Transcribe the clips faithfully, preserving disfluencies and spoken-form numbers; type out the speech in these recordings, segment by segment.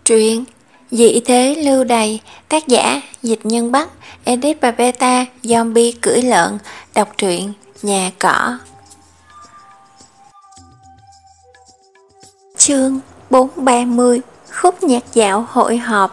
Truyện Dị thế lưu đày, tác giả Dịch Nhân Bắc, edit và beta Zombie cưỡi lợn. Đọc truyện Nhà Cỏ. Chương bốn trăm ba mươi. Khúc nhạc dạo hội họp.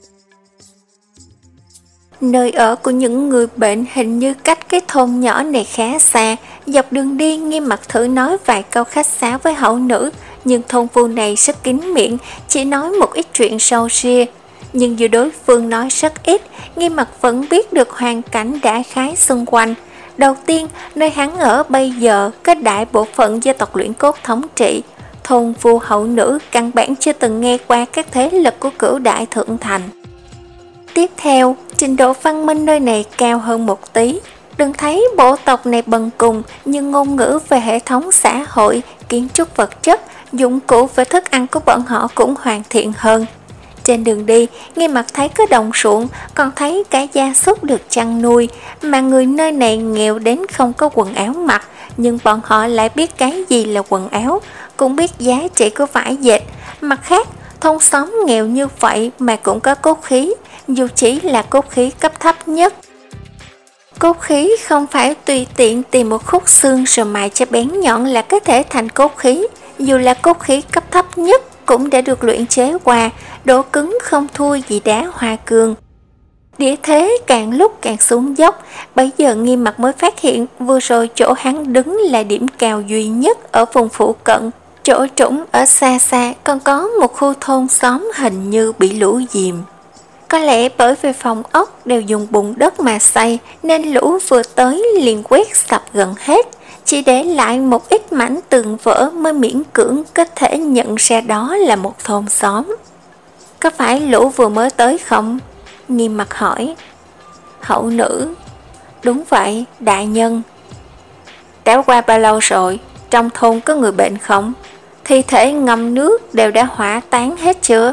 Nơi ở của những người bệnh hình như cách cái thôn nhỏ này khá xa. Dọc đường đi, Nghiêm Mặt thử nói vài câu khách sáo với hậu nữ, nhưng thôn phu này rất kín miệng, chỉ nói một ít chuyện sâu ria. Nhưng dù đối phương nói rất ít, Nghiêm Mặt vẫn biết được hoàn cảnh đại khái xung quanh. Đầu tiên, nơi hắn ở bây giờ có đại bộ phận do tộc Luyện Cốt thống trị. Thôn phu hậu nữ căn bản chưa từng nghe qua các thế lực của Cửu Đại Thượng Thành. Tiếp theo, trình độ văn minh nơi này cao hơn một tí. Đừng thấy bộ tộc này bần cùng, nhưng ngôn ngữ về hệ thống xã hội, kiến trúc vật chất, dụng cụ và thức ăn của bọn họ cũng hoàn thiện hơn. Trên đường đi, Nghiêm Mặt thấy có đồng ruộng, còn thấy cả gia súc được chăn nuôi, mà người nơi này nghèo đến không có quần áo mặc, nhưng bọn họ lại biết cái gì là quần áo, cũng biết giá trị của vải dệt. Mặt khác, thôn xóm nghèo như vậy mà cũng có cốt khí, dù chỉ là cốt khí cấp thấp nhất. Cốt khí không phải tùy tiện tìm một khúc xương rồi mài cho bén nhọn là có thể thành cốt khí, dù là cốt khí cấp thấp nhất cũng đã được luyện chế qua, độ cứng không thua gì đá hoa cương. Địa thế càng lúc càng xuống dốc, bây giờ Nghiêm Mặt mới phát hiện vừa rồi chỗ hắn đứng là điểm cao duy nhất ở vùng phụ cận. Chỗ trũng ở xa xa còn có một khu thôn xóm hình như bị lũ dìm. Có lẽ bởi vì phòng ốc đều dùng bùn đất mà xây nên lũ vừa tới liền quét sập gần hết, chỉ để lại một ít mảnh tường vỡ mới miễn cưỡng có thể nhận ra đó là một thôn xóm. Có phải lũ vừa mới tới không? Nghiêm Mặt hỏi. Hậu nữ. Đúng vậy, đại nhân. Đã qua bao lâu rồi? Trong thôn có người bệnh không? Thi thể ngâm nước đều đã hỏa táng hết chưa?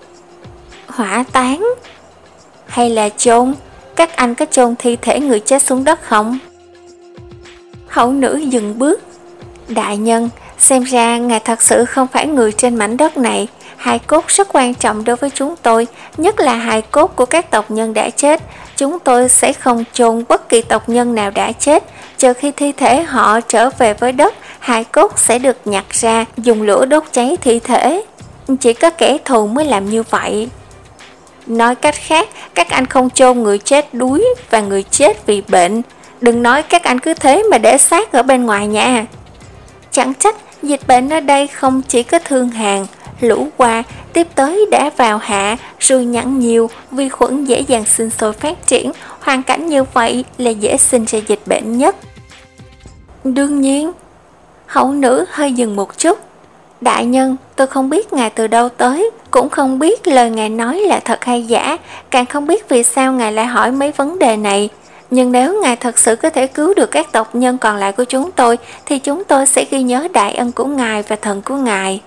Hỏa táng? Hay là chôn? Các anh có chôn thi thể người chết xuống đất không? Hậu nữ dừng bước. Đại nhân, xem ra ngài thật sự không phải người trên mảnh đất này. Hài cốt rất quan trọng đối với chúng tôi, nhất là hài cốt của các tộc nhân đã chết. Chúng tôi sẽ không chôn bất kỳ tộc nhân nào đã chết, chờ khi thi thể họ trở về với đất, hài cốt sẽ được nhặt ra, dùng lửa đốt cháy thi thể. Chỉ có kẻ thù mới làm như vậy. Nói cách khác, các anh không chôn người chết đuối và người chết vì bệnh. Đừng nói các anh cứ thế mà để xác ở bên ngoài nhà. Chẳng trách dịch bệnh ở đây không chỉ có thương hàn, lũ qua, tiếp tới đã vào hạ, rồi nhẵn nhiều, vi khuẩn dễ dàng sinh sôi phát triển. Hoàn cảnh như vậy là dễ sinh ra dịch bệnh nhất. Đương nhiên. Hậu nữ hơi dừng một chút. Đại nhân, tôi không biết ngài từ đâu tới, cũng không biết lời ngài nói là thật hay giả, càng không biết vì sao ngài lại hỏi mấy vấn đề này. Nhưng nếu ngài thật sự có thể cứu được các tộc nhân còn lại của chúng tôi, thì chúng tôi sẽ ghi nhớ đại ân của ngài và thần của ngài.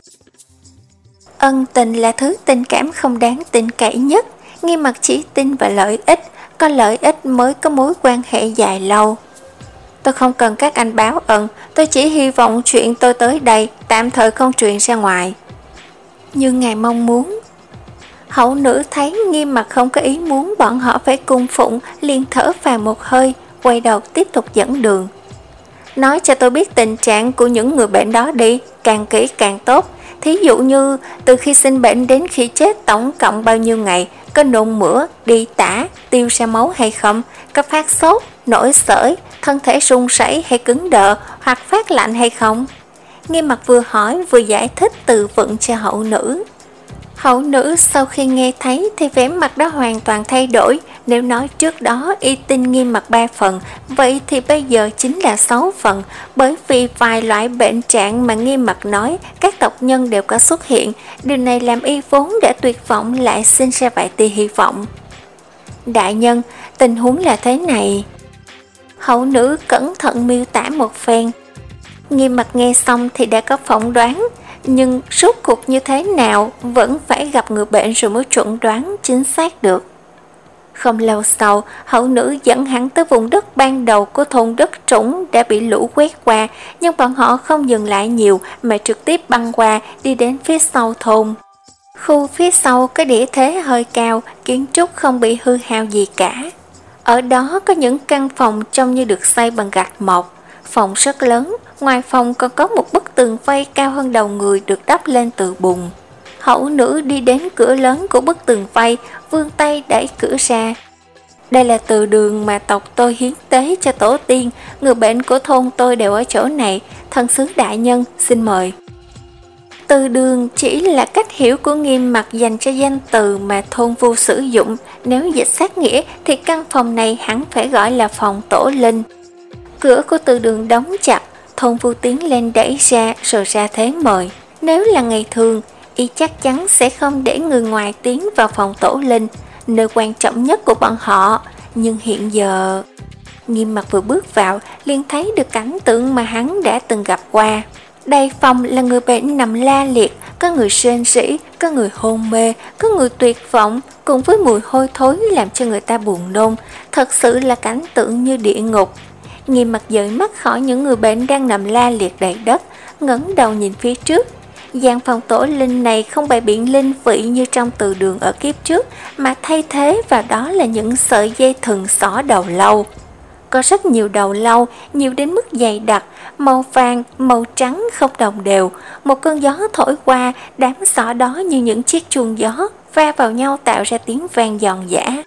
Ân tình là thứ tình cảm không đáng tin cậy nhất. Nghiêm Mặt chỉ tin vào lợi ích, có lợi ích mới có mối quan hệ dài lâu. Tôi không cần các anh báo ân, tôi chỉ hy vọng chuyện tôi tới đây tạm thời không truyền ra ngoài. Như ngài mong muốn. Hậu nữ thấy Nghiêm Mặt không có ý muốn bọn họ phải cung phụng, liền thở phào một hơi, quay đầu tiếp tục dẫn đường. Nói cho tôi biết tình trạng của những người bệnh đó đi, càng kỹ càng tốt. Thí dụ như từ khi sinh bệnh đến khi chết tổng cộng bao nhiêu ngày, có nôn mửa, đi tả, tiêu ra máu hay không, có phát sốt, nổi sởi, thân thể run rẩy hay cứng đờ hoặc phát lạnh hay không. Nghiêm Mặt vừa hỏi vừa giải thích từ vựng cho hậu nữ. Hậu nữ sau khi nghe thấy thì vẻ mặt đó hoàn toàn thay đổi. Nếu nói trước đó y tin Nghiêm Mặt ba phần, vậy thì bây giờ chính là sáu phần. Bởi vì vài loại bệnh trạng mà Nghiêm Mặt nói các tộc nhân đều có xuất hiện. Điều này làm y vốn đã tuyệt vọng lại sinh ra vài tia hy vọng. Đại nhân, tình huống là thế này. Hậu nữ cẩn thận miêu tả một phen. Nghiêm Mặt nghe xong thì đã có phỏng đoán, nhưng rốt cuộc như thế nào vẫn phải gặp người bệnh rồi mới chuẩn đoán chính xác được. Không lâu sau, hậu nữ dẫn hắn tới vùng đất ban đầu của thôn đất trũng đã bị lũ quét qua, nhưng bọn họ không dừng lại nhiều mà trực tiếp băng qua đi đến phía sau thôn. Khu phía sau có địa thế hơi cao, kiến trúc không bị hư hao gì cả. Ở đó có những căn phòng trông như được xây bằng gạch mộc. Phòng rất lớn, ngoài phòng còn có một bức tường vây cao hơn đầu người được đắp lên từ bùn. Hậu nữ đi đến cửa lớn của bức tường vây, vươn tay đẩy cửa ra. Đây là từ đường mà tộc tôi hiến tế cho tổ tiên, người bệnh của thôn tôi đều ở chỗ này, thần sứ đại nhân, xin mời. Từ đường chỉ là cách hiểu của Nghiêm Mặc dành cho danh từ mà thôn Vu sử dụng, nếu dịch sát nghĩa thì căn phòng này hẳn phải gọi là phòng tổ linh. Cửa của từ đường đóng chặt, thôn Vu tiến lên đẩy ra rồi ra thế mời. Nếu là ngày thường, y chắc chắn sẽ không để người ngoài tiến vào phòng tổ linh, nơi quan trọng nhất của bọn họ. Nhưng hiện giờ, Nghiêm Mặc vừa bước vào liền thấy được cảnh tượng mà hắn đã từng gặp qua. Đầy phòng là người bệnh nằm la liệt, có người rên rỉ, có người hôn mê, có người tuyệt vọng, cùng với mùi hôi thối làm cho người ta buồn nôn. Thật sự là cảnh tượng như địa ngục. Nghiêm Mặc dời mắt khỏi những người bệnh đang nằm la liệt đầy đất, ngẩng đầu nhìn phía trước. Gian phòng tổ linh này không bày biện linh vị như trong từ đường ở kiếp trước, mà thay thế vào đó là những sợi dây thừng xỏ đầu lâu. Có rất nhiều đầu lâu, nhiều đến mức dày đặc, màu vàng, màu trắng không đồng đều. Một cơn gió thổi qua, đám xỏ đó như những chiếc chuông gió, va vào nhau tạo ra tiếng vang giòn giã.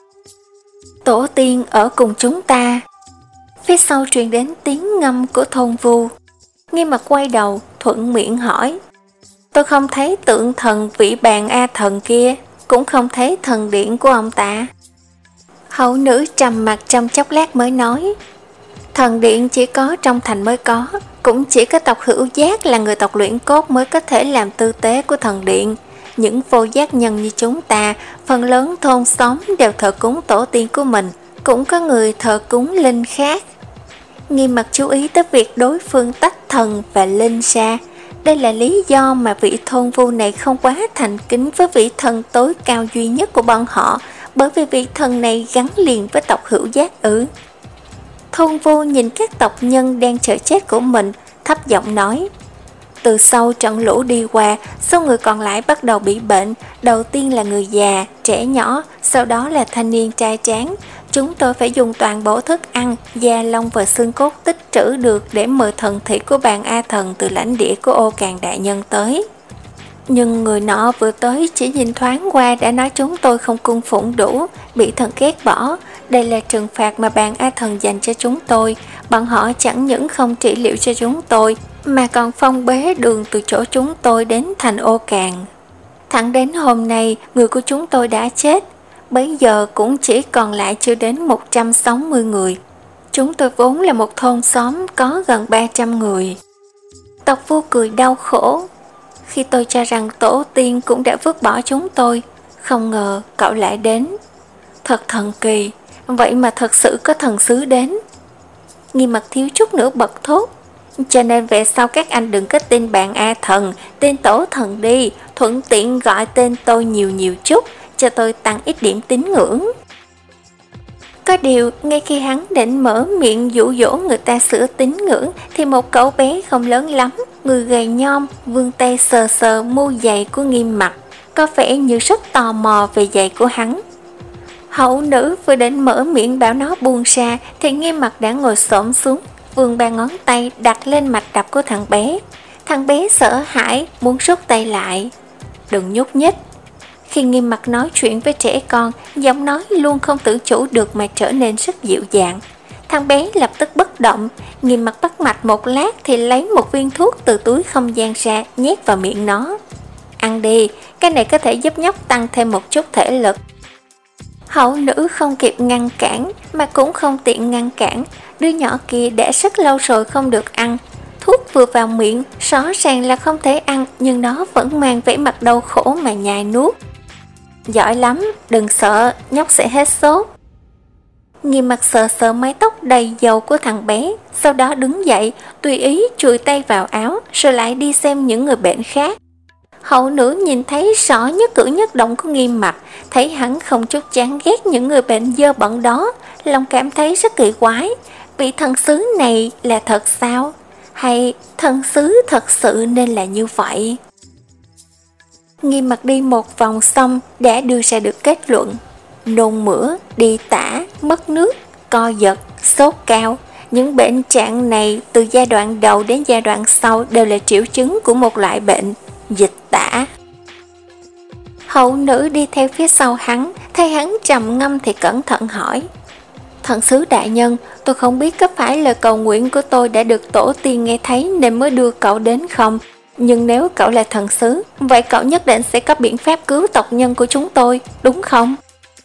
Tổ tiên ở cùng chúng ta. Phía sau truyền đến tiếng ngâm của thôn Vu. Nghiêm Mặc quay đầu, thuận miệng hỏi. Tôi không thấy tượng thần vĩ bàn A Thần kia, cũng không thấy thần điện của ông ta. Hậu nữ trầm mặt trong chốc lát mới nói. Thần điện chỉ có trong thành mới có, cũng chỉ có tộc Hữu Giác là người tộc luyện cốt mới có thể làm tư tế của thần điện. Những vô giác nhân như chúng ta, phần lớn thôn xóm đều thờ cúng tổ tiên của mình, cũng có người thờ cúng linh khác. Nghiêm Mặc chú ý tới việc đối phương tách thần và linh ra. Đây là lý do mà vị thôn Vu này không quá thành kính với vị thần tối cao duy nhất của bọn họ, bởi vì vị thần này gắn liền với tộc Hữu Giác ư. Thôn Vu nhìn các tộc nhân đang chờ chết của mình, thấp giọng nói. Từ sau trận lũ đi qua, số người còn lại bắt đầu bị bệnh, đầu tiên là người già, trẻ nhỏ, sau đó là thanh niên trai tráng. Chúng tôi phải dùng toàn bộ thức ăn, da lông và xương cốt tích trữ được để mời thần thị của bàn A Thần từ lãnh địa của Ô Càn Đại Nhân tới. Nhưng người nọ vừa tới chỉ nhìn thoáng qua đã nói chúng tôi không cung phụng đủ, bị thần ghét bỏ. Đây là trừng phạt mà bàn A Thần dành cho chúng tôi. Bọn họ chẳng những không trị liệu cho chúng tôi, mà còn phong bế đường từ chỗ chúng tôi đến thành Ô Càn. Thẳng đến hôm nay, người của chúng tôi đã chết. Bây giờ cũng chỉ còn lại chưa đến một trăm sáu mươi người. Chúng tôi vốn là một thôn xóm có gần ba trăm người. Tộc Vu cười đau khổ. Khi tôi cho rằng tổ tiên cũng đã vứt bỏ chúng tôi, không ngờ cậu lại đến. Thật thần kỳ, vậy mà thật sự có thần sứ đến. Nghiêm Mặc thiếu chút nữa bật thốt. Cho nên về sau các anh đừng có tin bạn A Thần, tên tổ thần đi, thuận tiện gọi tên tôi nhiều nhiều chút, cho tôi tăng ít điểm tín ngưỡng. Có điều, ngay khi hắn định mở miệng dụ dỗ người ta sửa tín ngưỡng, thì một cậu bé không lớn lắm, người gầy nhom, vươn tay sờ sờ mu giày của Nghiêm Mặc, có vẻ như rất tò mò về giày của hắn. Hậu nữ vừa định mở miệng bảo nó buông ra, thì Nghiêm Mặc đã ngồi xổm xuống, vươn ba ngón tay đặt lên mạch đập của thằng bé. Thằng bé sợ hãi, muốn rút tay lại. Đừng nhúc nhích. Khi Nghiêm Mặc nói chuyện với trẻ con, giọng nói luôn không tự chủ được mà trở nên rất dịu dàng. Thằng bé lập tức bất động. Nghiêm Mặc bắt mạch một lát thì lấy một viên thuốc từ túi không gian ra, nhét vào miệng nó. Ăn đi, cái này có thể giúp nhóc tăng thêm một chút thể lực. Hậu nữ không kịp ngăn cản, mà cũng không tiện ngăn cản. Đứa nhỏ kia đã rất lâu rồi không được ăn. Thuốc vừa vào miệng, rõ ràng là không thể ăn, nhưng nó vẫn mang vẻ mặt đau khổ mà nhai nuốt. Giỏi lắm, đừng sợ, nhóc sẽ hết sốt. Nghiêm Mặc sờ sờ mái tóc đầy dầu của thằng bé, sau đó đứng dậy, tùy ý chùi tay vào áo, rồi lại đi xem những người bệnh khác. Hậu nữ nhìn thấy rõ nhất cử nhất động của Nghiêm Mặc, thấy hắn không chút chán ghét những người bệnh dơ bẩn đó, lòng cảm thấy rất kỳ quái. Vị thần sứ này là thật sao? Hay thần sứ thật sự nên là như vậy? Nghiêm mặt đi một vòng xong đã đưa ra được kết luận. Nôn mửa, đi tả, mất nước, co giật, sốt cao. Những bệnh trạng này từ giai đoạn đầu đến giai đoạn sau đều là triệu chứng của một loại bệnh, dịch tả. Hậu nữ đi theo phía sau hắn, thấy hắn trầm ngâm thì cẩn thận hỏi. Thần sứ đại nhân, tôi không biết có phải lời cầu nguyện của tôi đã được tổ tiên nghe thấy nên mới đưa cậu đến không? Nhưng nếu cậu là thần sứ, vậy cậu nhất định sẽ có biện pháp cứu tộc nhân của chúng tôi, đúng không?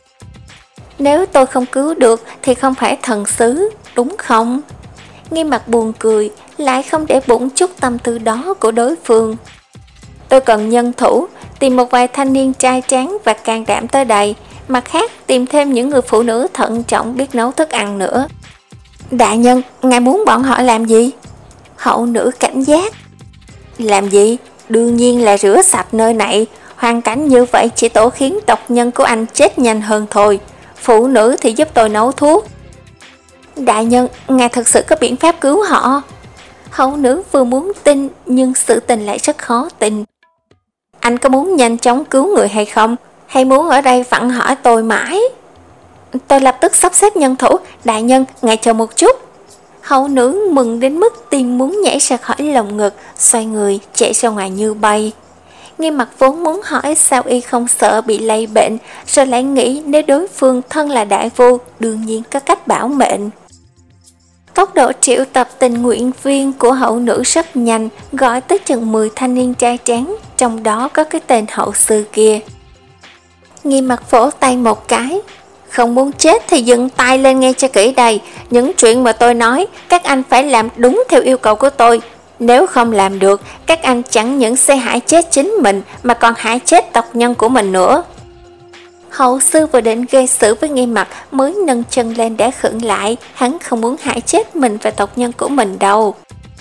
Nếu tôi không cứu được thì không phải thần sứ, đúng không? Nghiêm mặt buồn cười, lại không để bụng chút tâm tư đó của đối phương. Tôi cần nhân thủ, tìm một vài thanh niên trai tráng và can đảm tới đây. Mặt khác, tìm thêm những người phụ nữ thận trọng biết nấu thức ăn nữa. Đại nhân, ngài muốn bọn họ làm gì? Hậu nữ cảnh giác. Làm gì? Đương nhiên là rửa sạch nơi này. Hoàn cảnh như vậy chỉ tổ khiến tộc nhân của anh chết nhanh hơn thôi. Phụ nữ thì giúp tôi nấu thuốc. Đại nhân, ngài thật sự có biện pháp cứu họ? Hậu nữ vừa muốn tin nhưng sự tình lại rất khó tin. Anh có muốn nhanh chóng cứu người hay không? Hay muốn ở đây vặn hỏi tôi mãi? Tôi lập tức sắp xếp nhân thủ. Đại nhân, ngài chờ một chút. Hậu nữ mừng đến mức tim muốn nhảy ra khỏi lồng ngực, xoay người chạy ra ngoài như bay. Nghiêm mặt vốn muốn hỏi sao y không sợ bị lây bệnh, rồi lại nghĩ nếu đối phương thân là đại vu, đương nhiên có cách bảo mệnh. Tốc độ triệu tập tình nguyện viên của hậu nữ rất nhanh, gọi tới chừng mười thanh niên trai tráng, trong đó có cái tên hậu sư kia. Nghiêm mặt vỗ tay một cái. Không muốn chết thì dừng tay lên nghe cho kỹ đây. Những chuyện mà tôi nói, các anh phải làm đúng theo yêu cầu của tôi. Nếu không làm được, các anh chẳng những sẽ hại chết chính mình mà còn hại chết tộc nhân của mình nữa. Hậu sư vừa định gây sự với Nghiêm mặt mới nâng chân lên đã khựng lại. Hắn không muốn hại chết mình và tộc nhân của mình đâu.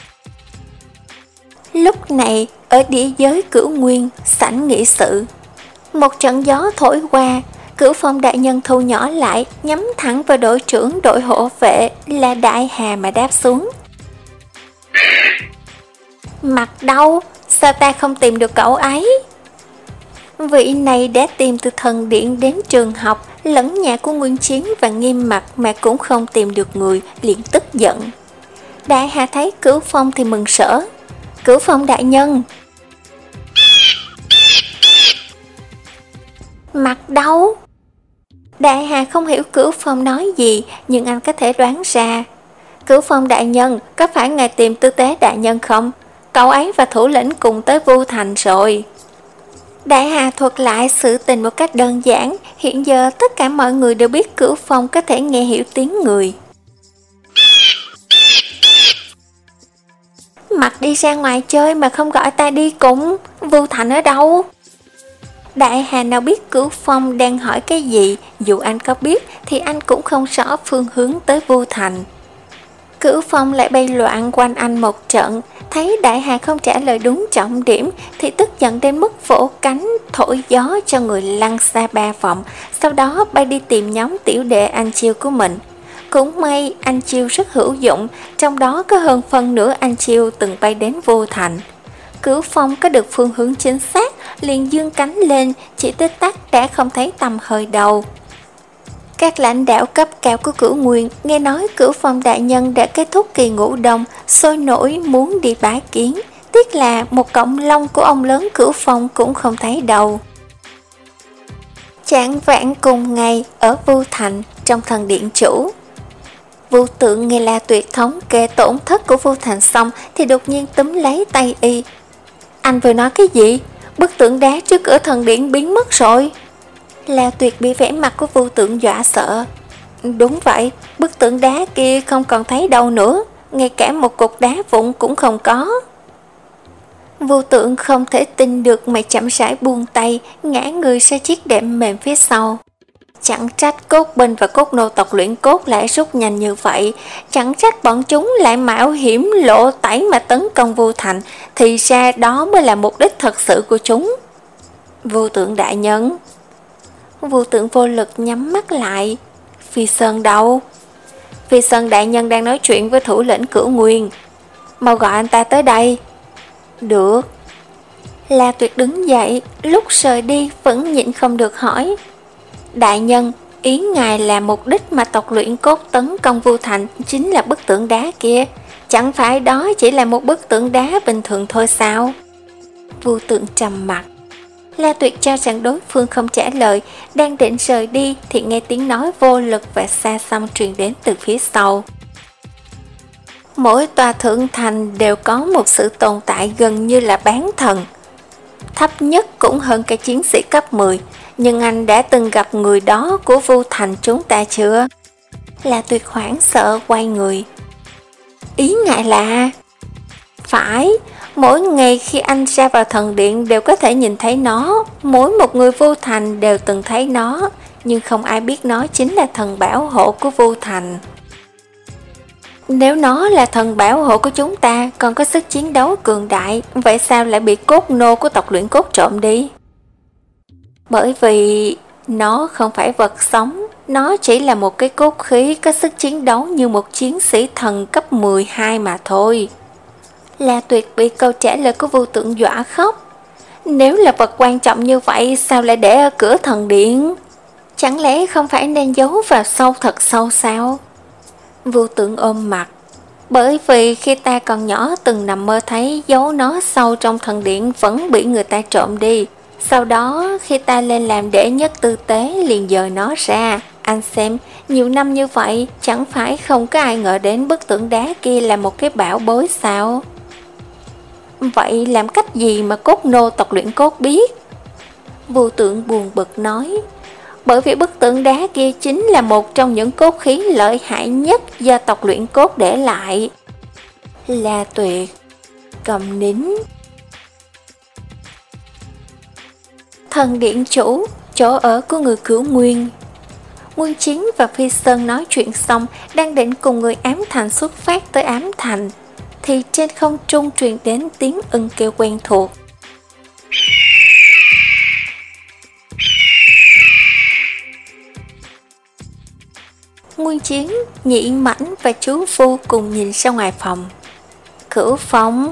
Lúc này, ở địa giới Cửu Nguyên, sảnh nghị sự, một trận gió thổi qua. Cửu Phong đại nhân thu nhỏ lại, nhắm thẳng vào đội trưởng đội hộ vệ là Đại Hà mà đáp xuống. Mặt đâu? Sao ta không tìm được cậu ấy? Vị này đã tìm từ thần điện đến trường học, lẫn nhà của Nguyên Chiến và Nghiêm mặt mà cũng không tìm được người, liền tức giận. Đại Hà thấy Cửu Phong thì mừng rỡ. Cửu Phong đại nhân. Mặt đâu? Đại Hà không hiểu Cửu Phong nói gì, nhưng anh có thể đoán ra. Cửu Phong đại nhân, có phải ngài tìm Tư Tế đại nhân không? Cậu ấy và thủ lĩnh cùng tới Vu Thành rồi. Đại Hà thuật lại sự tình một cách đơn giản. Hiện giờ tất cả mọi người đều biết Cửu Phong có thể nghe hiểu tiếng người. Mặt đi ra ngoài chơi mà không gọi ta đi cùng. Vu Thành ở đâu? Đại Hà nào biết Cửu Phong đang hỏi cái gì, dù anh có biết thì anh cũng không rõ phương hướng tới Vu Thành. Cửu Phong lại bay loạn quanh anh một trận, thấy Đại Hà không trả lời đúng trọng điểm thì tức giận đến mức vỗ cánh thổi gió cho người lăn xa ba vòng, sau đó bay đi tìm nhóm tiểu đệ anh Chiêu của mình. Cũng may anh Chiêu rất hữu dụng, trong đó có hơn phân nửa anh Chiêu từng bay đến Vu Thành. Cửu Phong có được phương hướng chính xác, liền dương cánh lên, chỉ tích tắc đã không thấy tầm hơi đâu. Các lãnh đạo cấp cao của Cửu Nguyên nghe nói Cửu Phong đại nhân đã kết thúc kỳ ngũ đông, sôi nổi muốn đi bái kiến. Tiếc là một cọng lông của ông lớn Cửu Phong cũng không thấy đâu. Chạng vạn cùng ngày ở Vu Thành, trong thần điện chủ, Vu Tượng nghe La Tuyệt thống kê tổn thất của Vu Thành xong thì đột nhiên túm lấy tay y. Anh vừa nói cái gì? Bức tượng đá trước cửa thần điện biến mất rồi. La Tuyệt bị vẻ mặt của Vu Tượng dọa sợ. Đúng vậy, bức tượng đá kia không còn thấy đâu nữa, ngay cả một cục đá vụn cũng không có. Vu Tượng không thể tin được mà chậm rãi buông tay, ngã người ra chiếc đệm mềm phía sau. Chẳng trách cốt binh và cốt nô tộc luyện cốt lại rút nhanh như vậy, chẳng trách bọn chúng lại mạo hiểm lộ tẩy mà tấn công Vu Thành, thì ra đó mới là mục đích thật sự của chúng. Vu Tượng đại nhân. Vu Tượng vô lực nhắm mắt lại. Phi Sơn đâu? Phi Sơn đại nhân đang nói chuyện với thủ lĩnh Cửu Nguyên. Mau gọi anh ta tới đây. Được. La Tuyệt đứng dậy, lúc rời đi vẫn nhịn không được hỏi: Đại nhân, ý ngài là mục đích mà tộc luyện cốt tấn công Vu Thành chính là bức tượng đá kia, chẳng phải đó chỉ là một bức tượng đá bình thường thôi sao? Vu Tượng trầm mặt. La Tuyệt cho rằng đối phương không trả lời, đang định rời đi thì nghe tiếng nói vô lực và xa xăm truyền đến từ phía sau. Mỗi tòa thượng thành đều có một sự tồn tại gần như là bán thần. Thấp nhất cũng hơn cái chiến sĩ cấp mười, nhưng anh đã từng gặp người đó của Vu Thành chúng ta chưa? La Tuyệt hoảng sợ quay người. Ý ngại là... Phải, mỗi ngày khi anh ra vào thần điện đều có thể nhìn thấy nó, mỗi một người Vu Thành đều từng thấy nó, nhưng không ai biết nó chính là thần bảo hộ của Vu Thành. Nếu nó là thần bảo hộ của chúng ta, còn có sức chiến đấu cường đại, vậy sao lại bị cốt nô của tộc luyện cốt trộm đi? Bởi vì nó không phải vật sống, nó chỉ là một cái cốt khí có sức chiến đấu như một chiến sĩ thần cấp mười hai mà thôi. La Tuyệt bị câu trả lời của Vu Tượng dọa khóc. Nếu là vật quan trọng như vậy, sao lại để ở cửa thần điện? Chẳng lẽ không phải nên giấu vào sâu thật sâu sao? Vu Tượng ôm mặt. Bởi vì khi ta còn nhỏ từng nằm mơ thấy giấu nó sâu trong thần điện vẫn bị người ta trộm đi. Sau đó khi ta lên làm đệ nhất tư tế liền dời nó ra. Anh xem, nhiều năm như vậy chẳng phải không có ai ngờ đến bức tượng đá kia là một cái bảo bối sao? Vậy làm cách gì mà cốt nô tộc luyện cốt biết? Vu Tượng buồn bực nói. Bởi vì bức tượng đá kia chính là một trong những cốt khí lợi hại nhất do tộc luyện cốt để lại. La Tuyệt cầm nín. Thần điện chủ, chỗ ở của người Cửu Nguyên. Nguyên Chiến và Phi Sơn nói chuyện xong, đang định cùng người ám thành xuất phát tới ám thành, thì trên không trung truyền đến tiếng ưng kêu quen thuộc. Nguyên Chiến, Nhị Mãnh và chú Phu cùng nhìn ra ngoài phòng. Cửu Phong,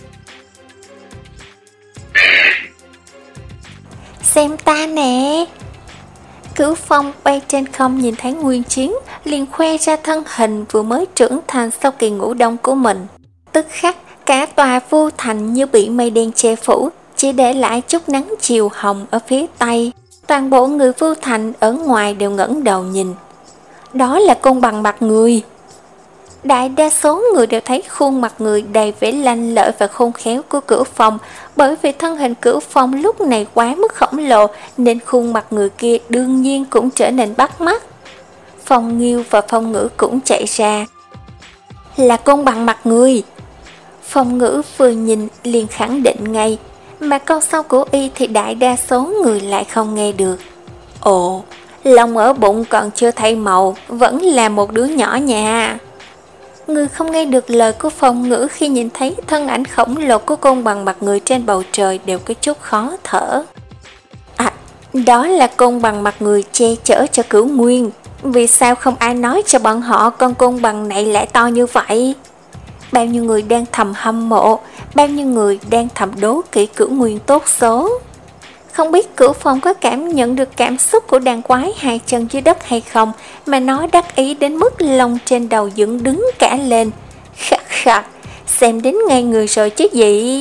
xem ta nè. Cửu Phong bay trên không nhìn thấy Nguyên Chiến, liền khoe ra thân hình vừa mới trưởng thành sau kỳ ngủ đông của mình. Tức khắc cả tòa Vu Thành như bị mây đen che phủ, chỉ để lại chút nắng chiều hồng ở phía tây. Toàn bộ người Vu Thành ở ngoài đều ngẩng đầu nhìn. Đó là côn bằng mặt người. Đại đa số người đều thấy khuôn mặt người đầy vẻ lanh lợi và khôn khéo của Cửu Phong, bởi vì thân hình Cửu Phong lúc này quá mức khổng lồ nên khuôn mặt người kia đương nhiên cũng trở nên bắt mắt. Phong Nghiêu và Phong Ngữ cũng chạy ra. Là côn bằng mặt người. Phong Ngữ vừa nhìn liền khẳng định ngay, mà câu sau của y thì đại đa số người lại không nghe được. Ồ, lòng ở bụng còn chưa thay màu, vẫn là một đứa nhỏ nhà. Người không nghe được lời của Phong Ngữ khi nhìn thấy thân ảnh khổng lồ của côn bằng mặt người trên bầu trời đều có chút khó thở. À, đó là côn bằng mặt người che chở cho Cửu Nguyên. Vì sao không ai nói cho bọn họ con côn bằng này lại to như vậy? Bao nhiêu người đang thầm hâm mộ, bao nhiêu người đang thầm đố kỵ Cửu Nguyên tốt số. Không biết Cửu Phong có cảm nhận được cảm xúc của đàn quái hai chân dưới đất hay không, mà nó đắc ý đến mức lông trên đầu dựng đứng cả lên. Khắc khắc, xem đến ngay người rồi chứ gì.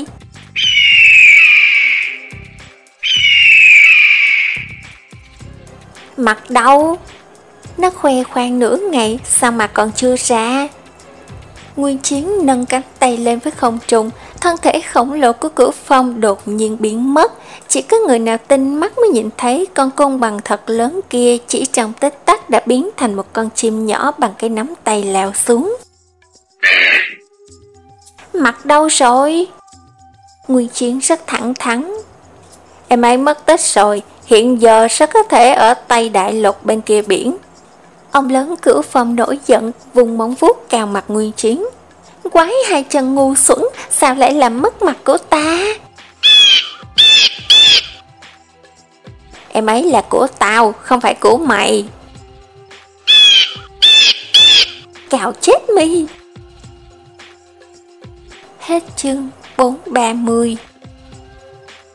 Mặt đâu? Nó khoe khoang nửa ngày, sao mà còn chưa ra? Nguyên Chiến nâng cánh tay lên với không trung, thân thể khổng lồ của Cửu Phong đột nhiên biến mất. Chỉ có người nào tinh mắt mới nhìn thấy con côn bằng thật lớn kia chỉ trong tích tắc đã biến thành một con chim nhỏ bằng cái nắm tay lao xuống. Mặt đâu rồi? Nguyên Chiến rất thẳng thắn. Em ấy mất tích rồi, hiện giờ rất có thể ở Tây Đại Lục bên kia biển. Ông lớn Cửu Phong nổi giận, vùng móng vuốt cào mặt Nguyên Chiến. Quái hai chân ngu xuẩn, sao lại làm mất mặt của ta? Em ấy là của tao, không phải của mày. Cào chết mi. Hết chương bốn ba mươi.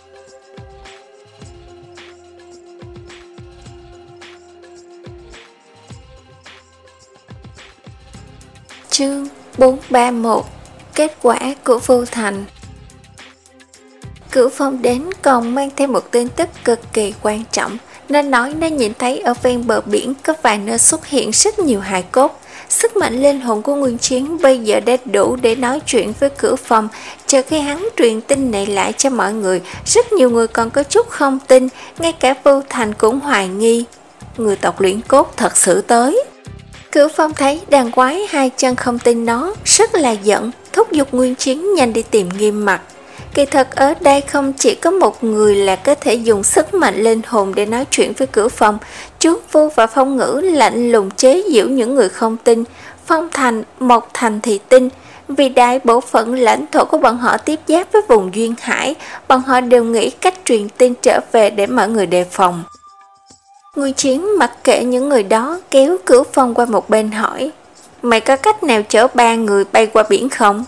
Chương bốn ba mốt. Kết quả của Vô Thành. Cửu Phong đến còn mang theo một tin tức cực kỳ quan trọng. Nó nói nó nhìn thấy ở ven bờ biển có vài nơi xuất hiện rất nhiều hài cốt. Sức mạnh linh hồn của Nguyên Chiến bây giờ đã đủ để nói chuyện với Cửu Phong. Chờ khi hắn truyền tin này lại cho mọi người, rất nhiều người còn có chút không tin, ngay cả Vô Thành cũng hoài nghi. Người tộc luyện cốt thật sự tới. Cửu Phong thấy đàn quái hai chân không tin nó, rất là giận, thúc giục Nguyên Chiến nhanh đi tìm Nghiêm Mặc. Kỳ thật ở đây không chỉ có một người là có thể dùng sức mạnh linh hồn để nói chuyện với Cửu Phong. Chú Vu và Phong Ngữ lạnh lùng chế giễu những người không tin. Phong Thành, Mộc Thành thì tin. Vì đại bộ phận lãnh thổ của bọn họ tiếp giáp với vùng Duyên Hải, bọn họ đều nghĩ cách truyền tin trở về để mọi người đề phòng. Nguyên Chiến mặc kệ những người đó, kéo Cửu Phong qua một bên hỏi: Mày có cách nào chở ba người bay qua biển không?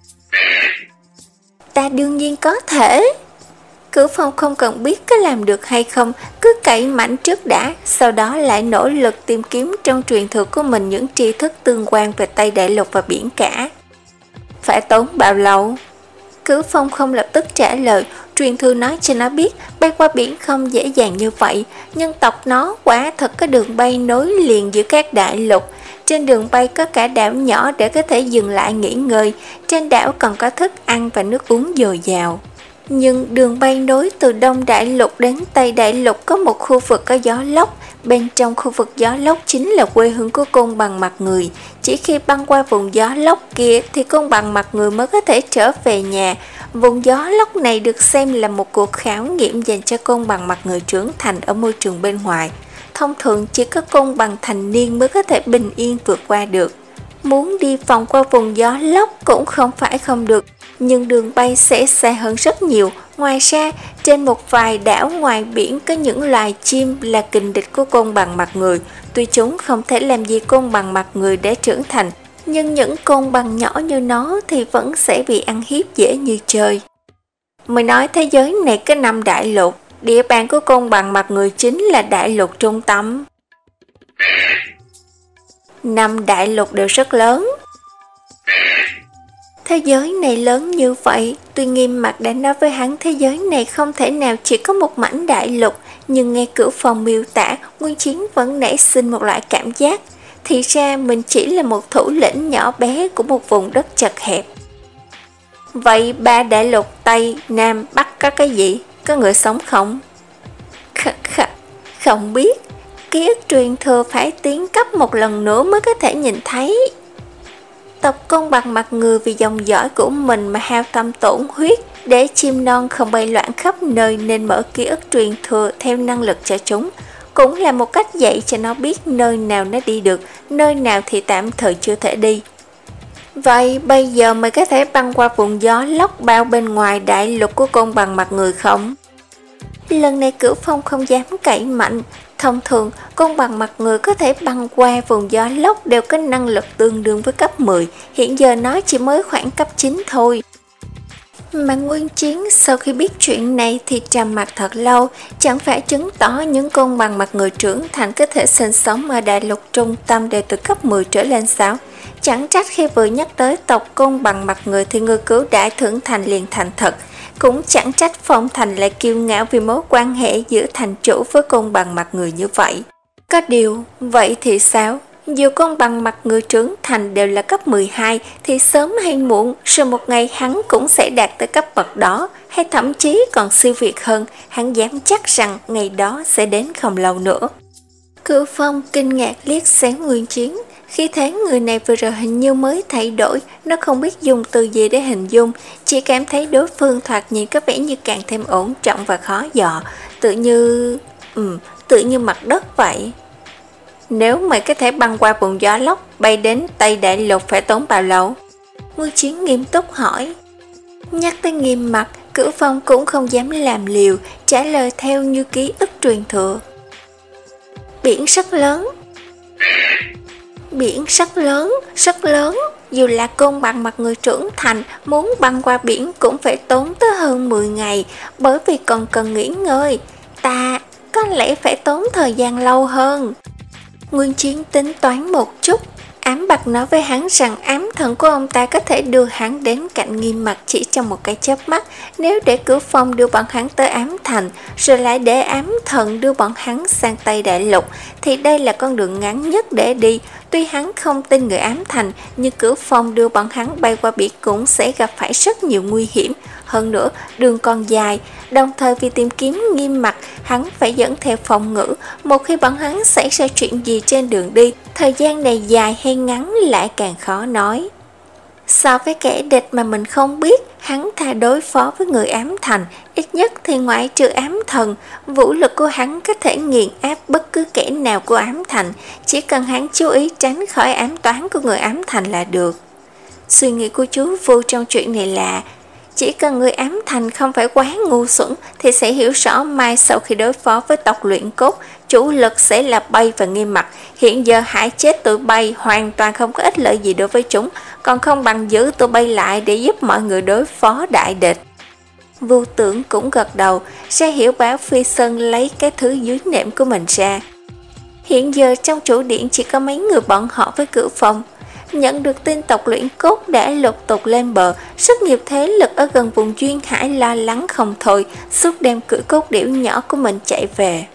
Ta đương nhiên có thể. Cửu Phong không cần biết có làm được hay không, cứ cậy mạnh trước đã, sau đó lại nỗ lực tìm kiếm trong truyền thừa của mình những tri thức tương quan về Tây Đại Lục và biển cả. Phải tốn bao lâu? Cửu Phong không lập tức trả lời. Truyền thừa nói cho nó biết bay qua biển không dễ dàng như vậy. Nhân tộc nó quả thật có đường bay nối liền giữa các đại lục. Trên đường bay có cả đảo nhỏ để có thể dừng lại nghỉ ngơi. Trên đảo còn có thức ăn và nước uống dồi dào. Nhưng đường bay nối từ Đông Đại Lục đến Tây Đại Lục có một khu vực có gió lốc. Bên trong khu vực gió lốc chính là quê hương của Côn Bằng Mặt Người. Chỉ khi băng qua vùng gió lốc kia thì Côn Bằng Mặt Người mới có thể trở về nhà. Vùng gió lốc này được xem là một cuộc khảo nghiệm dành cho Côn Bằng Mặt Người trưởng thành ở môi trường bên ngoài. Thông thường chỉ có Côn Bằng thành niên mới có thể bình yên vượt qua được. Muốn đi vòng qua vùng gió lốc cũng không phải không được, nhưng đường bay sẽ xa hơn rất nhiều. Ngoài ra, trên một vài đảo ngoài biển có những loài chim là kình địch của Côn Bằng Mặt Người. Tuy chúng không thể làm gì Côn Bằng Mặt Người để trưởng thành, nhưng những côn bằng nhỏ như nó thì vẫn sẽ bị ăn hiếp dễ như chơi. Mới nói thế giới này có năm đại lục, địa bàn của Côn Bằng Mặt Người chính là đại lục trung tâm. Năm đại lục đều rất lớn. Thế giới này lớn như vậy, tuy Nghiêm Mặc đã nói với hắn thế giới này không thể nào chỉ có một mảnh đại lục, nhưng nghe Cửu Phong miêu tả, Nguyên Chiến vẫn nảy sinh một loại cảm giác. Thì ra mình chỉ là một thủ lĩnh nhỏ bé của một vùng đất chật hẹp. Vậy ba đại lục Tây, Nam, Bắc có cái gì? Có người sống không? Khắc khắc, không biết. Ký ức truyền thừa phải tiến cấp một lần nữa mới có thể nhìn thấy. Tộc Côn Bằng Mặt Người vì dòng dõi của mình mà hao tâm tổn huyết, để chim non không bay loạn khắp nơi nên mở ký ức truyền thừa theo năng lực cho chúng. Cũng là một cách dạy cho nó biết nơi nào nó đi được, nơi nào thì tạm thời chưa thể đi. Vậy bây giờ mày có thể băng qua vùng gió lốc bao bên ngoài đại lục của Côn Bằng Mặt Người không? Lần này Cửu Phong không dám cậy mạnh. Thông thường, Côn Bằng Mặt Người có thể băng qua vùng gió lốc đều có năng lực tương đương với cấp mười, hiện giờ nó chỉ mới khoảng cấp chín thôi. Mà Nguyên Chiến sau khi biết chuyện này thì trầm mặc thật lâu, chẳng phải chứng tỏ những Côn Bằng Mặt Người trưởng thành có thể sinh sống ở đại lục trung tâm đều từ cấp mười trở lên sao? Chẳng trách khi vừa nhắc tới tộc Côn Bằng Mặt Người thì người cứu đại thượng thành liền thành thật. Cũng chẳng trách Phong Thành lại kiêu ngạo vì mối quan hệ giữa thành chủ với Côn Bằng Mặt Người như vậy. Có điều, vậy thì sao? Dù Côn Bằng Mặt Người trưởng thành đều là cấp mười hai thì sớm hay muộn rồi một ngày hắn cũng sẽ đạt tới cấp bậc đó, hay thậm chí còn siêu việt hơn. Hắn dám chắc rằng ngày đó sẽ đến không lâu nữa. Cửu Phong kinh ngạc liếc xéo Nguyên Chiến. Khi thấy người này vừa rồi hình như mới thay đổi, nó không biết dùng từ gì để hình dung, chỉ cảm thấy đối phương thoạt nhìn có vẻ như càng thêm ổn trọng và khó dò, tự như... Ừ, tự như mặt đất vậy. Nếu mày có thể băng qua vùng gió lốc, bay đến Tây Đại Lục phải tốn bao lâu? Nguyên Chiến nghiêm túc hỏi. Nhắc tới Nghiêm Mặc, Cửu Phong cũng không dám làm liều, trả lời theo như ký ức truyền thừa. Biển rất lớn. Biển rất lớn, rất lớn. Dù là Côn Bằng Mặt Người trưởng thành, muốn băng qua biển cũng phải tốn tới hơn mười ngày, bởi vì còn cần nghỉ ngơi. Ta có lẽ phải tốn thời gian lâu hơn. Nguyên Chiến tính toán một chút. Ám Bạch nói với hắn rằng ám thần của ông ta có thể đưa hắn đến cạnh Nghiêm Mặc chỉ trong một cái chớp mắt. Nếu để Cửu Phong đưa bọn hắn tới ám thành, rồi lại để ám thần đưa bọn hắn sang Tây Đại Lục, thì đây là con đường ngắn nhất để đi. Tuy hắn không tin người ám thành, nhưng Cửu Phong đưa bọn hắn bay qua biển cũng sẽ gặp phải rất nhiều nguy hiểm. Hơn nữa, đường còn dài, đồng thời vì tìm kiếm Nghiêm Mặc, hắn phải dẫn theo phòng ngự. Một khi bọn hắn xảy ra chuyện gì trên đường đi, thời gian này dài hay ngắn lại càng khó nói. So với kẻ địch mà mình không biết, hắn thà đối phó với người ám thành, ít nhất thì ngoại trừ ám thần, vũ lực của hắn có thể nghiền áp bất cứ kẻ nào của ám thành, chỉ cần hắn chú ý tránh khỏi ám toán của người ám thành là được. Suy nghĩ của chú Vu trong chuyện này là, chỉ cần người ám thành không phải quá ngu xuẩn thì sẽ hiểu rõ mai sau khi đối phó với tộc luyện cốt, chủ lực sẽ là Bay và Nghiêm Mặc. Hiện giờ hại chết tụi Bay hoàn toàn không có ích lợi gì đối với chúng, còn không bằng giữ tụi Bay lại để giúp mọi người đối phó đại địch. Vu Tưởng cũng gật đầu, ra hiểu báo Phi Sơn lấy cái thứ dưới nệm của mình ra. Hiện giờ trong chủ điện chỉ có mấy người bọn họ với Cửu Phong. Nhận được tin tộc luyện cốt đã lục tục lên bờ, rất nhiều thế lực ở gần vùng duyên hải lo lắng không thôi, suốt đem cưỡi cốt điểu nhỏ của mình chạy về.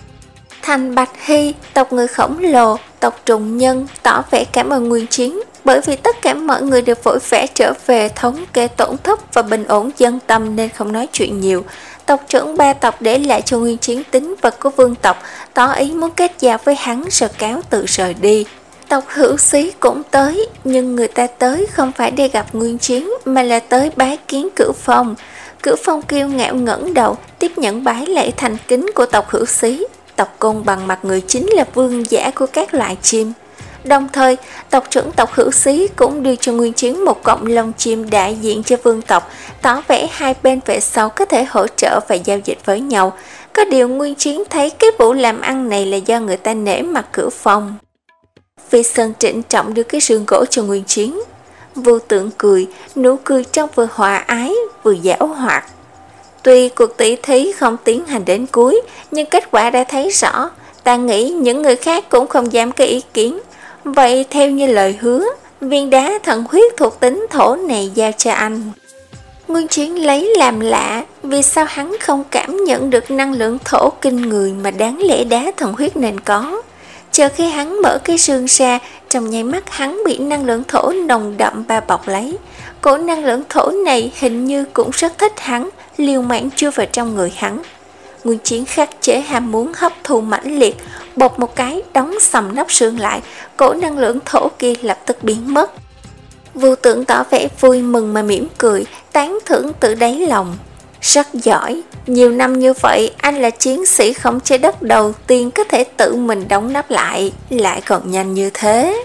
Thành Bạch Hy, tộc người khổng lồ, tộc trùng nhân tỏ vẻ cảm ơn Nguyên Chiến, bởi vì tất cả mọi người đều vội vã trở về thống kê tổn thất và bình ổn dân tâm nên không nói chuyện nhiều. Tộc trưởng ba tộc để lại cho Nguyên Chiến tín vật của vương tộc, tỏ ý muốn kết giao với hắn rồi cáo tự rời đi. Tộc Hữu Xí cũng tới, nhưng người ta tới không phải để gặp Nguyên Chiến mà là tới bái kiến Cửu Phong. Cửu Phong kiêu ngạo ngẩng đầu, tiếp nhận bái lễ thành kính của tộc Hữu Xí. Tộc Côn bằng mặt người chính là vương giả của các loài chim. Đồng thời, tộc trưởng tộc Hữu Xí cũng đưa cho Nguyên Chiến một cọng lông chim đại diện cho vương tộc, tỏ vẻ hai bên về sau có thể hỗ trợ và giao dịch với nhau. Có điều Nguyên Chiến thấy cái vụ làm ăn này là do người ta nể mặt Cửu Phong. Phi Sơn trịnh trọng đưa cái sườn gỗ cho Nguyên Chiến. Vô Tượng cười, nụ cười trong vừa hòa ái vừa giảo hoạt. Tuy cuộc tỷ thí không tiến hành đến cuối, nhưng kết quả đã thấy rõ. Ta nghĩ những người khác cũng không dám có ý kiến. Vậy theo như lời hứa, viên đá thần huyết thuộc tính thổ này giao cho anh. Nguyên Chiến lấy làm lạ, vì sao hắn không cảm nhận được năng lượng thổ kinh người mà đáng lẽ đá thần huyết nên có. Chờ khi hắn mở cái sương ra, trong nháy mắt hắn bị năng lượng thổ nồng đậm bao bọc lấy. Cổ năng lượng thổ này hình như cũng rất thích hắn, liều mạng chui vào trong người hắn. Nguyên Chiến khắc chế ham muốn hấp thu mãnh liệt, bột một cái đóng sầm nắp sương lại, cổ năng lượng thổ kia lập tức biến mất. Vô Tượng tỏ vẻ vui mừng mà mỉm cười, tán thưởng từ đáy lòng. Rất giỏi, nhiều năm như vậy anh là chiến sĩ khống chế đất đầu tiên có thể tự mình đóng nắp lại, lại còn nhanh như thế.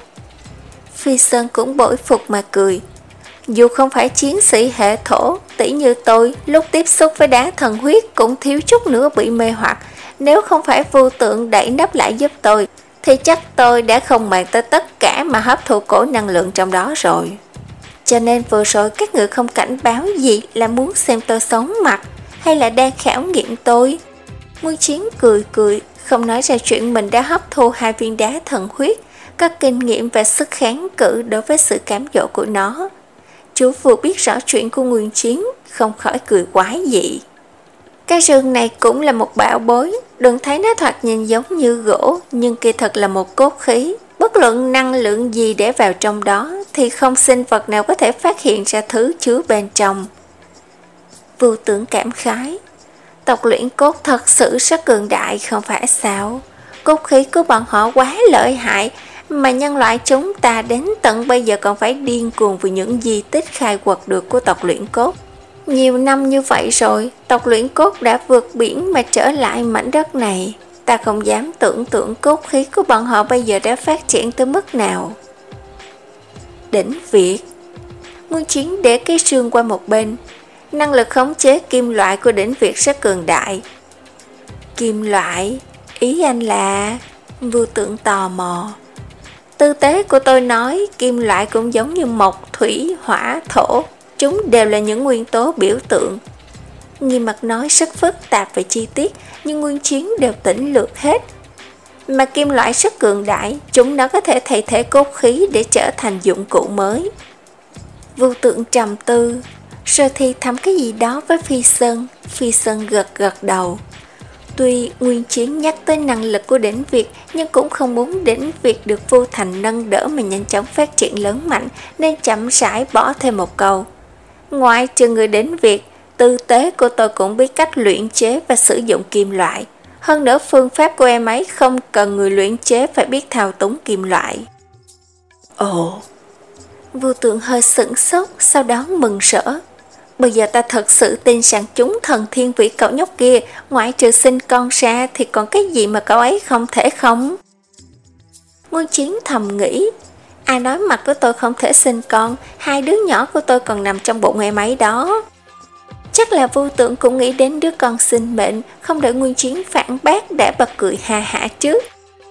Phi Sơn cũng bội phục mà cười. Dù không phải chiến sĩ hệ thổ, tỷ như tôi lúc tiếp xúc với đá thần huyết cũng thiếu chút nữa bị mê hoặc. Nếu không phải Vô Tượng đẩy nắp lại giúp tôi, thì chắc tôi đã không màng tới tất cả mà hấp thụ cổ năng lượng trong đó rồi. Cho nên vừa rồi các người không cảnh báo gì là muốn xem tôi sống mặt, hay là đang khảo nghiệm tôi. Nguyên Chiến cười cười, không nói ra chuyện mình đã hấp thu hai viên đá thần huyết, có kinh nghiệm và sức kháng cự đối với sự cám dỗ của nó. Chú vừa biết rõ chuyện của Nguyên Chiến, không khỏi cười quái dị. Cái rừng này cũng là một bảo bối, đừng thấy nó thoạt nhìn giống như gỗ, nhưng kỳ thật là một cốt khí. Bất luận năng lượng gì để vào trong đó, thì không sinh vật nào có thể phát hiện ra thứ chứa bên trong. Vô Tưởng cảm khái, tộc luyện cốt thật sự rất cường đại không phải sao. Cốt khí của bọn họ quá lợi hại, mà nhân loại chúng ta đến tận bây giờ còn phải điên cuồng vì những di tích khai quật được của tộc luyện cốt. Nhiều năm như vậy rồi, tộc luyện cốt đã vượt biển mà trở lại mảnh đất này. Ta không dám tưởng tượng cốt khí của bọn họ bây giờ đã phát triển tới mức nào. Đỉnh Việt. Nguyên Chiến để cái sương qua một bên. Năng lực khống chế kim loại của Đỉnh Việt rất cường đại. Kim loại? Ý anh là... Vô Tượng tò mò. Tư tế của tôi nói kim loại cũng giống như mộc, thủy, hỏa, thổ. Chúng đều là những nguyên tố biểu tượng. Nghiêm Mặt nói rất phức tạp về chi tiết, nhưng Nguyên Chiến đều tỉnh lược hết. mà kim loại rất cường đại, chúng nó có thể thay thế cốt khí để trở thành dụng cụ mới. Vô Tượng trầm tư, rồi thì thầm cái gì đó với Phi Sơn. Phi Sơn gật gật đầu. Tuy Nguyên Chiến nhắc tới năng lực của Đỉnh Việt, nhưng cũng không muốn Đỉnh Việt được Vô Thành nâng đỡ mà nhanh chóng phát triển lớn mạnh, nên chậm rãi bỏ thêm một câu. Ngoại trừ người Đỉnh Việt, tư tế của tôi cũng biết cách luyện chế và sử dụng kim loại. Hơn nữa phương pháp của em ấy không cần người luyện chế phải biết thao túng kim loại. Ồ, Vô Tượng hơi sửng sốt, sau đó mừng rỡ. Bây giờ ta thật sự tin rằng chúng thần thiên vị cậu nhóc kia, ngoại trừ sinh con ra thì còn cái gì mà cậu ấy không thể không? Nguyên Chiến thầm nghĩ, ai nói mặt của tôi không thể sinh con, hai đứa nhỏ của tôi còn nằm trong bụng em ấy đó. Chắc là Vô Tượng cũng nghĩ đến đứa con sinh mệnh, không đợi Nguyên Chiến phản bác đã bật cười ha hả trước.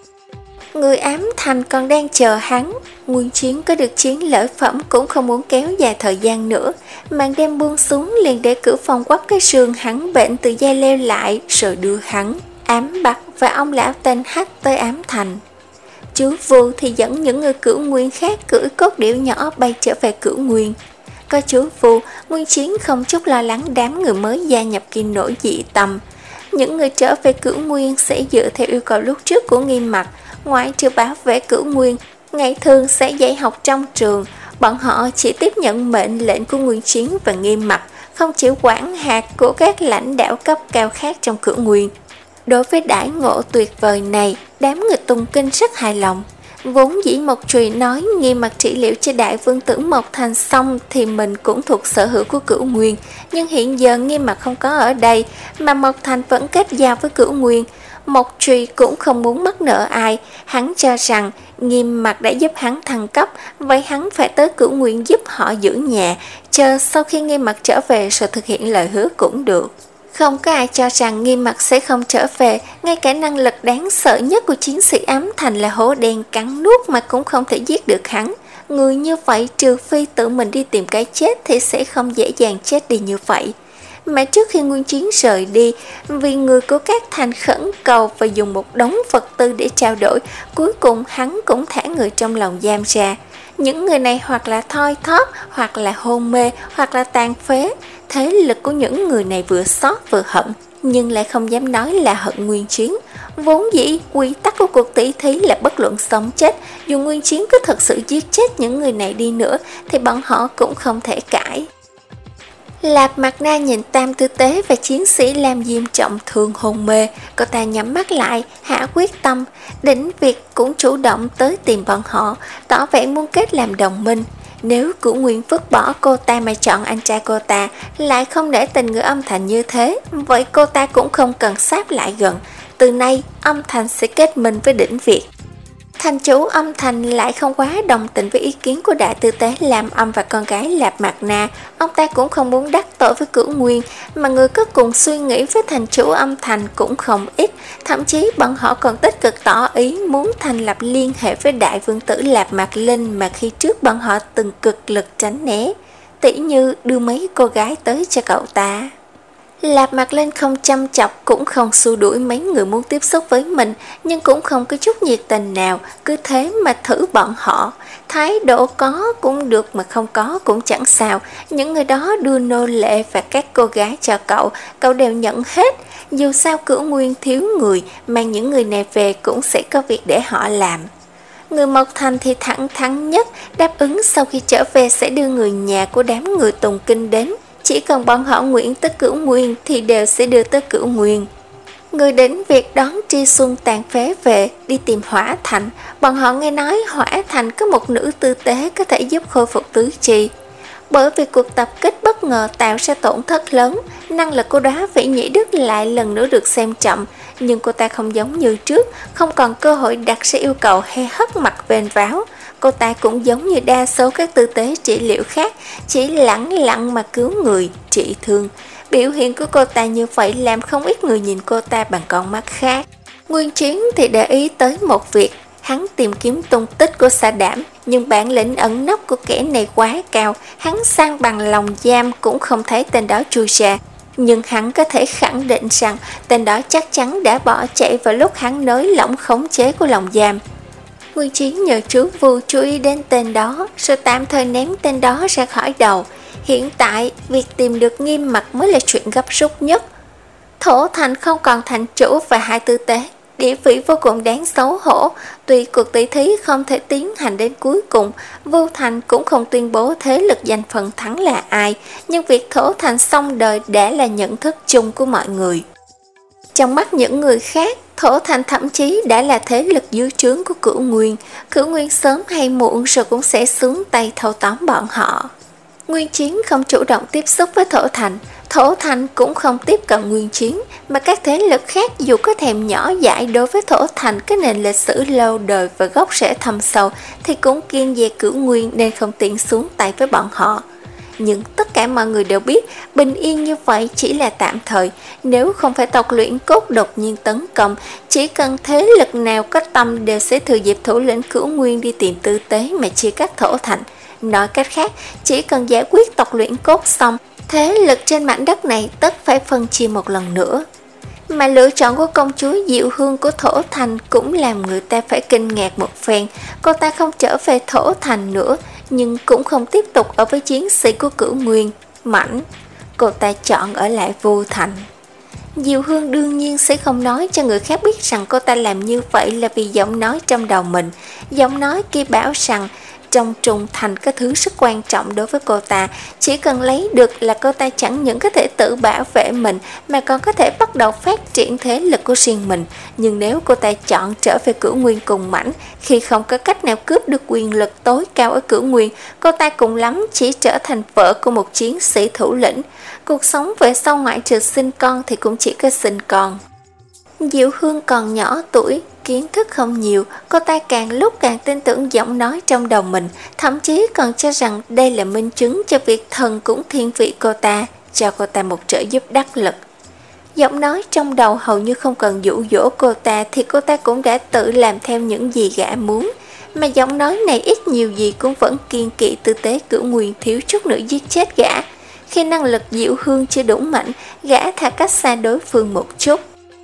Người ám thành còn đang chờ hắn. Nguyên Chiến có được chiến lợi phẩm cũng không muốn kéo dài thời gian nữa. Màn đêm buông xuống liền để cửa phòng quắp cái sườn hắn bệnh từ dây leo lại, rồi đưa hắn, Ám Bạc và ông lão tên Hách tới ám thành. Chú Vu thì dẫn những người Cửu Nguyên khác cưỡi cốt điểu nhỏ bay trở về Cửu Nguyên. Có chú Vu, Nguyên Chiến không chút lo lắng đám người mới gia nhập Kim Nổi dị tâm. Những người trở về Cửu Nguyên sẽ dựa theo yêu cầu lúc trước của Nghiêm Mặc, ngoại trừ bảo vệ Cửu Nguyên, ngày thường sẽ dạy học trong trường. Bọn họ chỉ tiếp nhận mệnh lệnh của Nguyên Chiến và Nghiêm Mặc, không chịu quản hạt của các lãnh đạo cấp cao khác trong Cửu Nguyên. Đối với đãi ngộ tuyệt vời này, đám người Tùng Kinh rất hài lòng. Vốn dĩ Mộc Trùy nói Nghiêm Mặc trị liệu cho đại vương tử Mộc Thành xong thì mình cũng thuộc sở hữu của Cửu Nguyên, nhưng hiện giờ Nghiêm Mặc không có ở đây, mà Mộc Thành vẫn kết giao với Cửu Nguyên. Mộc Trùy cũng không muốn mắc nợ ai, hắn cho rằng Nghiêm Mặc đã giúp hắn thăng cấp, vậy hắn phải tới Cửu Nguyên giúp họ giữ nhà, chờ sau khi Nghiêm Mặc trở về rồi thực hiện lời hứa cũng được. Không có ai cho rằng Nghiêm Mặc sẽ không trở về, ngay cả năng lực đáng sợ nhất của chiến sĩ ám thành là hổ đen cắn nuốt mà cũng không thể giết được hắn. Người như vậy trừ phi tự mình đi tìm cái chết thì sẽ không dễ dàng chết đi như vậy. Mà trước khi Nguyên Chiến rời đi, vì người của các thành khẩn cầu và dùng một đống vật tư để trao đổi, cuối cùng hắn cũng thả người trong lòng giam ra. Những người này hoặc là thoi thóp, hoặc là hôn mê, hoặc là tàn phế. Thế lực của những người này vừa xót vừa hận, nhưng lại không dám nói là hận Nguyên Chiến. Vốn dĩ, quy tắc của cuộc tỷ thí là bất luận sống chết, dù Nguyên Chiến cứ thật sự giết chết những người này đi nữa, thì bọn họ cũng không thể cãi. Lạp Mặt Na nhìn Tam Tư Tế và chiến sĩ Lam Diêm trọng thương hôn mê, cô ta nhắm mắt lại, hạ quyết tâm. Đỉnh Việt cũng chủ động tới tìm bọn họ, tỏ vẻ muốn kết làm đồng minh. Nếu Cửu Nguyên vứt bỏ cô ta mà chọn anh trai cô ta, lại không để tình người Âm Thành như thế, vậy cô ta cũng không cần sáp lại gần. Từ nay, Âm Thành sẽ kết minh với Đỉnh Việt. Thành chủ Âm Thành lại không quá đồng tình với ý kiến của Đại Tư Tế Lam Âm và con gái Lạp Mặt Na. Ông ta cũng không muốn đắc tội với Cửu Nguyên, mà người có cùng suy nghĩ với thành chủ Âm Thành cũng không ít. Thậm chí bọn họ còn tích cực tỏ ý muốn thành lập liên hệ với Đại Vương tử Lạp Mạc Linh mà khi trước bọn họ từng cực lực tránh né, tỉ như đưa mấy cô gái tới cho cậu ta. Lạp Mạc Linh không chăm chọc cũng không xua đuổi mấy người muốn tiếp xúc với mình, nhưng cũng không có chút nhiệt tình nào, cứ thế mà thử bọn họ. Thái độ có cũng được mà không có cũng chẳng sao, những người đó đưa nô lệ và các cô gái cho cậu, cậu đều nhận hết. Dù sao Cửu Nguyên thiếu người, mang những người này về cũng sẽ có việc để họ làm. Người Mộc Thành thì thẳng thắn nhất, đáp ứng sau khi trở về sẽ đưa người nhà của đám người Tùng Kinh đến. Chỉ cần bọn họ nguyện tới Cửu Nguyên thì đều sẽ đưa tới Cửu Nguyên. Người đến việc đón Tri Xuân tàn phế về, đi tìm Hỏa Thành. Bọn họ nghe nói Hỏa Thành có một nữ tư tế có thể giúp khôi phục tứ chi. Bởi vì cuộc tập kích bất ngờ tạo ra tổn thất lớn, năng lực của Đóa Vĩ Nhĩ Đức lại lần nữa được xem chậm. Nhưng cô ta không giống như trước, không còn cơ hội đặt ra yêu cầu hay hất mặt vênh váo. Cô ta cũng giống như đa số các tư tế trị liệu khác, chỉ lẳng lặng mà cứu người, trị thương. Biểu hiện của cô ta như vậy làm không ít người nhìn cô ta bằng con mắt khác. Nguyên Chiến thì để ý tới một việc, hắn tìm kiếm tung tích của Sa Đảm, nhưng bản lĩnh ẩn nấp của kẻ này quá cao, hắn sang bằng lòng giam cũng không thấy tên đó chui ra. nhưng hắn có thể khẳng định rằng tên đó chắc chắn đã bỏ chạy vào lúc hắn nới lỏng khống chế của lồng giam. Nguyên Chiến nhờ chú Vu chú ý đến tên đó, rồi tạm thời ném tên đó ra khỏi đầu. Hiện tại, việc tìm được Nghiêm Mặc mới là chuyện gấp rút nhất. Thổ Thành không còn thành chủ và hai tư tế, địa vị vô cùng đáng xấu hổ. Tuy cuộc tỷ thí không thể tiến hành đến cuối cùng, Vu Thành cũng không tuyên bố thế lực giành phần thắng là ai, nhưng việc Thổ Thành xong đời đã là nhận thức chung của mọi người. Trong mắt những người khác, Thổ Thành thậm chí đã là thế lực dưới trướng của Cửu Nguyên. Cửu Nguyên sớm hay muộn rồi cũng sẽ xuống tay thâu tóm bọn họ. Nguyên Chiến không chủ động tiếp xúc với Thổ Thành, Thổ Thành cũng không tiếp cận Nguyên Chiến, mà các thế lực khác dù có thèm nhỏ dãi đối với Thổ Thành cái nền lịch sử lâu đời và gốc rễ thâm sâu thì cũng kiêng dè Cửu Nguyên nên không tiện xuống tay với bọn họ. Nhưng tất cả mọi người đều biết bình yên như vậy chỉ là tạm thời. Nếu không phải tộc luyện cốt đột nhiên tấn công, chỉ cần thế lực nào có tâm đều sẽ thừa dịp thủ lĩnh Cửu Nguyên đi tìm tư tế mà chia cắt Thổ Thành. Nói cách khác, chỉ cần giải quyết tộc luyện cốt xong, thế lực trên mảnh đất này tất phải phân chia một lần nữa. Mà lựa chọn của công chúa Diệu Hương của Thổ Thành cũng làm người ta phải kinh ngạc một phen. Cô ta không trở về Thổ Thành nữa, nhưng cũng không tiếp tục ở với chiến sĩ của Cửu Nguyên, Mãnh. Cô ta chọn ở lại Vu Thành. Diệu Hương đương nhiên sẽ không nói cho người khác biết rằng cô ta làm như vậy là vì giọng nói trong đầu mình. Giọng nói kia bảo rằng trong Trùng Thành có thứ rất quan trọng đối với cô ta, chỉ cần lấy được là cô ta chẳng những có thể tự bảo vệ mình mà còn có thể bắt đầu phát triển thế lực của riêng mình. Nhưng nếu cô ta chọn trở về Cửu Nguyên cùng Mãnh, khi không có cách nào cướp được quyền lực tối cao ở Cửu Nguyên, cô ta cùng lắm chỉ trở thành vợ của một chiến sĩ thủ lĩnh. Cuộc sống về sau ngoại trừ sinh con thì cũng chỉ có sinh con. Diệu Hương còn nhỏ tuổi, kiến thức không nhiều, cô ta càng lúc càng tin tưởng giọng nói trong đầu mình, thậm chí còn cho rằng đây là minh chứng cho việc thần cũng thiên vị cô ta, cho cô ta một trợ giúp đắc lực. Giọng nói trong đầu hầu như không cần dụ dỗ cô ta thì cô ta cũng đã tự làm theo những gì gã muốn, mà giọng nói này ít nhiều gì cũng vẫn kiên kỵ tư tế Cửu Nguyên thiếu chút nữa giết chết gã. Khi năng lực Diệu Hương chưa đủ mạnh, gã thà cách xa đối phương một chút.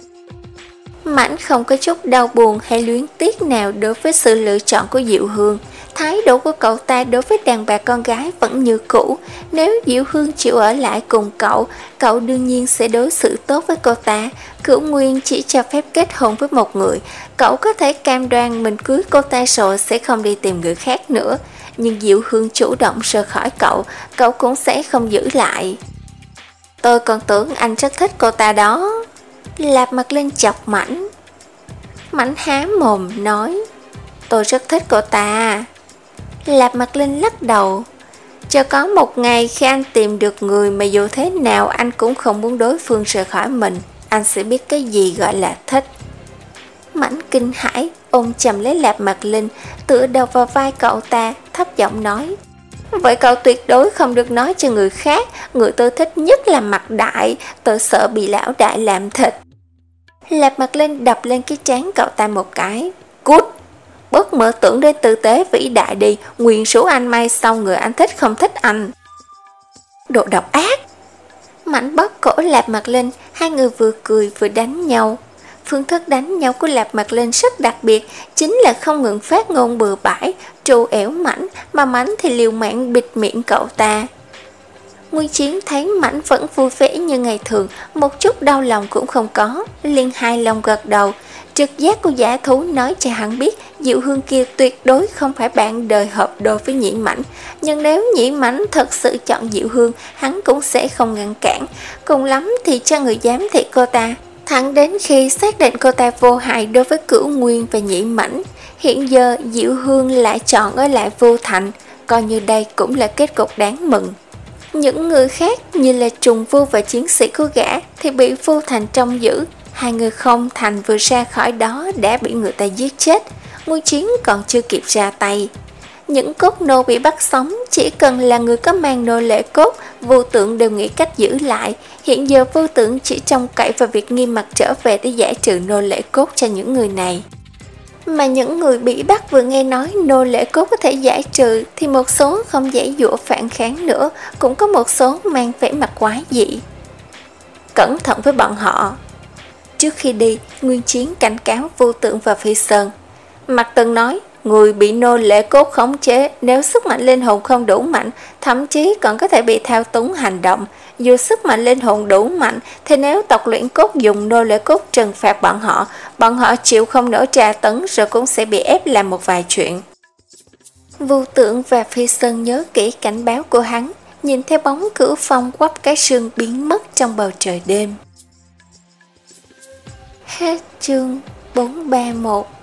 Mãnh không có chút đau buồn hay luyến tiếc nào đối với sự lựa chọn của Diệu Hương. Thái độ của cậu ta đối với đàn bà con gái vẫn như cũ. Nếu Diệu Hương chịu ở lại cùng cậu, cậu đương nhiên sẽ đối xử tốt với cô ta. Cửu Nguyên chỉ cho phép kết hôn với một người. Cậu có thể cam đoan mình cưới cô ta rồi sẽ không đi tìm người khác nữa. Nhưng Diệu Hương chủ động rời khỏi cậu, cậu cũng sẽ không giữ lại. Tôi còn tưởng anh rất thích cô ta đó. Lạp Mặt Linh chọc Mãnh. Mãnh há mồm nói, tôi rất thích cô ta. Lạp Mặt Linh lắc đầu, cho có một ngày khi anh tìm được người mà dù thế nào anh cũng không muốn đối phương rời khỏi mình, anh sẽ biết cái gì gọi là thích. Mãnh kinh hãi ôm chầm lấy Lạp Mặt Linh, tựa đầu vào vai cậu ta, thấp giọng nói, vậy cậu tuyệt đối không được nói cho người khác, người tôi thích nhất là Mặt Đại, tôi sợ bị lão đại làm thịt. Lạp Mặt Linh đập lên cái trán cậu ta một cái, cút, bớt mơ tưởng đến tư tế vĩ đại đi, nguyện rủ anh mai sau người anh thích không thích anh. Đồ độc ác. Mãnh bóp cổ Lạp Mặt Linh, hai người vừa cười vừa đánh nhau. Phương thức đánh nhau của Lạp Mặt Linh rất đặc biệt, chính là không ngừng phát ngôn bừa bãi, trù ẻo Mãnh, mà Mãnh thì liều mạng bịt miệng cậu ta. Nguyên Chiến thấy Mãnh vẫn vui vẻ như ngày thường, một chút đau lòng cũng không có, liền hài lòng gật đầu. Trực giác của giả thú nói cho hắn biết Diệu Hương kia tuyệt đối không phải bạn đời hợp đôi với Nhĩ Mãnh, nhưng nếu Nhĩ Mãnh thật sự chọn Diệu Hương, hắn cũng sẽ không ngăn cản, cùng lắm thì cho người giám thị cô ta, thẳng đến khi xác định cô ta vô hại đối với Cửu Nguyên và Nhĩ Mãnh. Hiện giờ Diệu Hương lại chọn ở lại Vu Thành, coi như đây cũng là kết cục đáng mừng. Những người khác như là Trùng Vu và chiến sĩ của gã thì bị Vu Thành trông giữ. Hai người không thành vừa ra khỏi đó đã bị người ta giết chết. Nguyên Chiến còn chưa kịp ra tay. Những cốt nô bị bắt sống, chỉ cần là người có mang nô lệ cốt, Vô Tượng đều nghĩ cách giữ lại. Hiện giờ Vô Tượng chỉ trông cậy vào việc Nghiêm Mặc trở về để giải trừ nô lệ cốt cho những người này. Mà những người bị bắt vừa nghe nói nô lệ cốt có thể giải trừ thì một số không dễ dụa phản kháng nữa, cũng có một số mang vẻ mặt quái dị. cẩn thận với bọn họ. Trước khi đi, Nguyên Chiến cảnh cáo Vô Tượng và Phi Sơn. Mạc Tần nói, người bị nô lệ cốt khống chế, nếu sức mạnh linh hồn không đủ mạnh, thậm chí còn có thể bị thao túng hành động. Dù sức mạnh linh hồn đủ mạnh, thì nếu tộc luyện cốt dùng nô lệ cốt trừng phạt bọn họ, bọn họ chịu không nổi tra tấn rồi cũng sẽ bị ép làm một vài chuyện. Vô Tượng và Phi Sơn nhớ kỹ cảnh báo của hắn, nhìn theo bóng Cửu Phong quắp cái sương biến mất trong bầu trời đêm. Hết chương bốn ba mốt.